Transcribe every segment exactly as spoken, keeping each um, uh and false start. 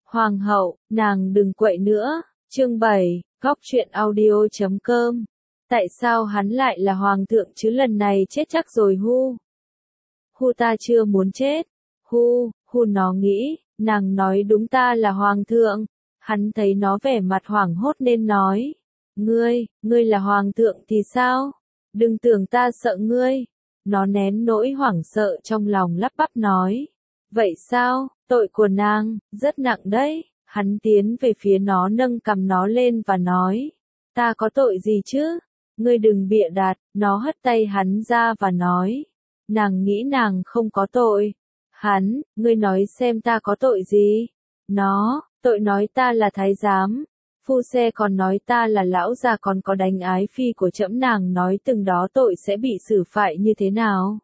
Hoàng hậu, nàng đừng quậy nữa. Chương bảy, góc truyện audio chấm com. Tại sao hắn lại là hoàng thượng chứ, lần này chết chắc rồi hu. Hu, ta chưa muốn chết. Hu, hu, nó nghĩ, nàng nói đúng, ta là hoàng thượng. Hắn thấy nó vẻ mặt hoảng hốt nên nói. Ngươi, ngươi là hoàng thượng thì sao? Đừng tưởng ta sợ ngươi. Nó nén nỗi hoảng sợ trong lòng lắp bắp nói. Vậy sao, tội của nàng, rất nặng đấy. Hắn tiến về phía nó, nâng cằm nó lên và nói. Ta có tội gì chứ? Ngươi đừng bịa đặt. Nó hất tay hắn ra và nói. Nàng nghĩ nàng không có tội. Hắn, ngươi nói xem ta có tội gì? Nó, tội nói ta là thái giám. Phu xe còn nói ta là lão già, còn có đánh ái phi của trẫm, nàng nói từng đó tội sẽ bị xử phạt như thế nào?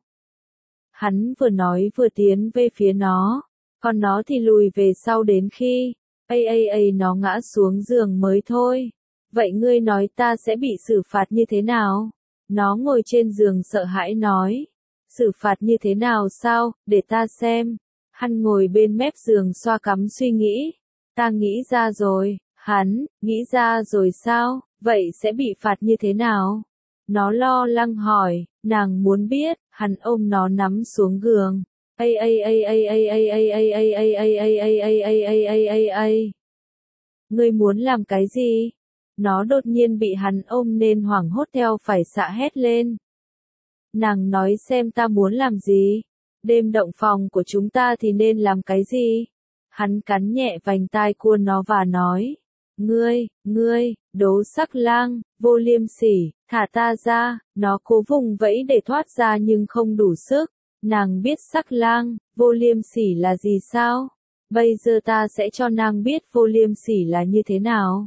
Hắn vừa nói vừa tiến về phía nó, còn nó thì lùi về sau đến khi, ây ây ây, nó ngã xuống giường mới thôi. Vậy ngươi nói ta sẽ bị xử phạt như thế nào? Nó ngồi trên giường sợ hãi nói. Xử phạt như thế nào sao, để ta xem. Hắn ngồi bên mép giường xoa cằm suy nghĩ. Ta nghĩ ra rồi. Hắn, nghĩ ra rồi sao, vậy sẽ bị phạt như thế nào? Nó lo lắng hỏi, nàng muốn biết. Hắn ôm nó nắm xuống giường. Ây ây ây ây ây ây ây ây ây ây ây ây ây ây ây ây ây ây ây. Ngươi muốn làm cái gì? Nó đột nhiên bị hắn ôm nên hoảng hốt theo phải xạ hét lên. Nàng nói xem ta muốn làm gì? Đêm động phòng của chúng ta thì nên làm cái gì? Hắn cắn nhẹ vành tai của nó và nói. Ngươi, ngươi, đố sắc lang, vô liêm sỉ, thả ta ra. Nó cố vùng vẫy để thoát ra nhưng không đủ sức. Nàng biết sắc lang, vô liêm sỉ là gì sao? Bây giờ ta sẽ cho nàng biết vô liêm sỉ là như thế nào.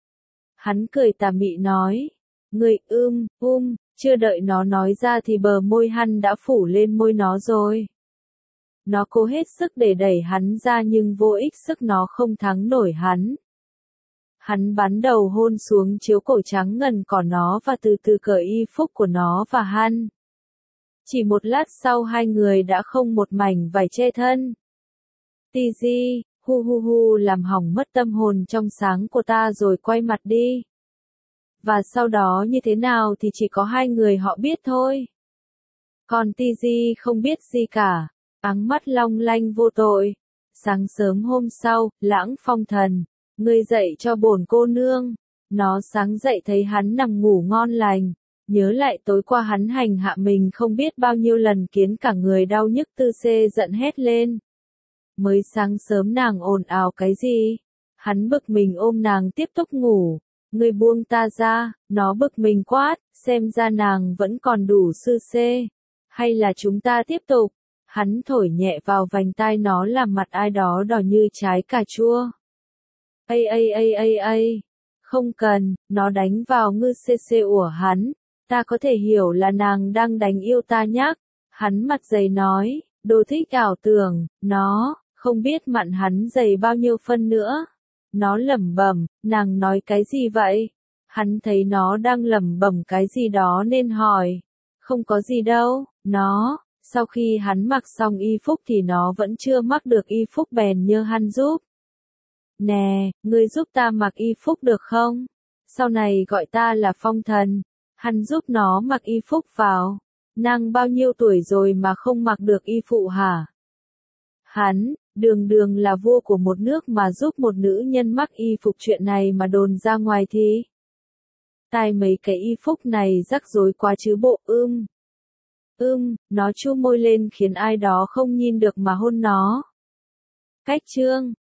Hắn cười tà mị nói. Ngươi ưm, um, chưa đợi nó nói ra thì bờ môi hắn đã phủ lên môi nó rồi. Nó cố hết sức để đẩy hắn ra nhưng vô ích, sức nó không thắng nổi hắn. Hắn bắn đầu hôn xuống chiếu cổ trắng ngần của nó và từ từ cởi y phục của nó và hắn. Chỉ một lát sau hai người đã không một mảnh vải che thân. Ti di, hu hu hu, làm hỏng mất tâm hồn trong sáng của ta rồi quay mặt đi. Và sau đó như thế nào thì chỉ có hai người họ biết thôi. Còn Ti di không biết gì cả, áng mắt long lanh vô tội. Sáng sớm hôm sau, Lãng Phong thần. Ngươi dậy cho bổn cô nương. Nó sáng dậy thấy hắn nằm ngủ ngon lành. Nhớ lại tối qua hắn hành hạ mình không biết bao nhiêu lần, khiến cả người đau nhức tư xê giận hét lên. Mới sáng sớm nàng ồn ào cái gì? Hắn bực mình ôm nàng tiếp tục ngủ. Ngươi buông ta ra. Nó bực mình quát, xem ra nàng vẫn còn đủ sư xê. Hay là chúng ta tiếp tục? Hắn thổi nhẹ vào vành tai nó làm mặt ai đó đỏ như trái cà chua. Ây ây ây ây ây. Không cần, nó đánh vào ngư xê xê của hắn. Ta có thể hiểu là nàng đang đánh yêu ta nhắc. Hắn mặt dày nói, đồ thích ảo tưởng, nó, không biết mặn hắn dày bao nhiêu phân nữa. Nó lẩm bẩm, nàng nói cái gì vậy? Hắn thấy nó đang lẩm bẩm cái gì đó nên hỏi. Không có gì đâu, nó, sau khi hắn mặc xong y phục thì nó vẫn chưa mặc được y phục bèn nhờ hắn giúp. Nè, ngươi giúp ta mặc y phục được không? Sau này gọi ta là Phong thần. Hắn giúp nó mặc y phục vào. Nàng bao nhiêu tuổi rồi mà không mặc được y phụ hả? Hắn, đường đường là vua của một nước mà giúp một nữ nhân mặc y phục, chuyện này mà đồn ra ngoài thì. Tai mấy cái y phục này rắc rối quá chứ bộ. Ưm. Ưm, nó chu môi lên khiến ai đó không nhìn được mà hôn nó. Cách chương.